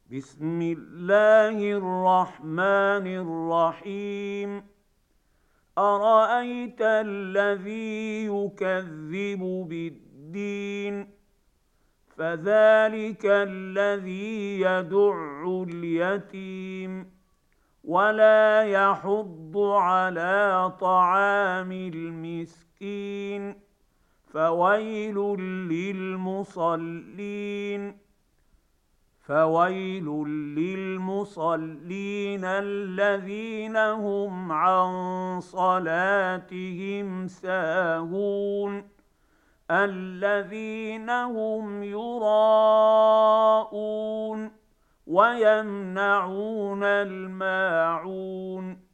بسم الله الرحمن الرحيم. أرأيت الذي يكذب بالدين فذلك الذي يدع اليتيم ولا يحض على طعام المسكين فويل للمصلين الذين هم عن صلاتهم ساهون الذين هم يراءون ويمنعون الماعون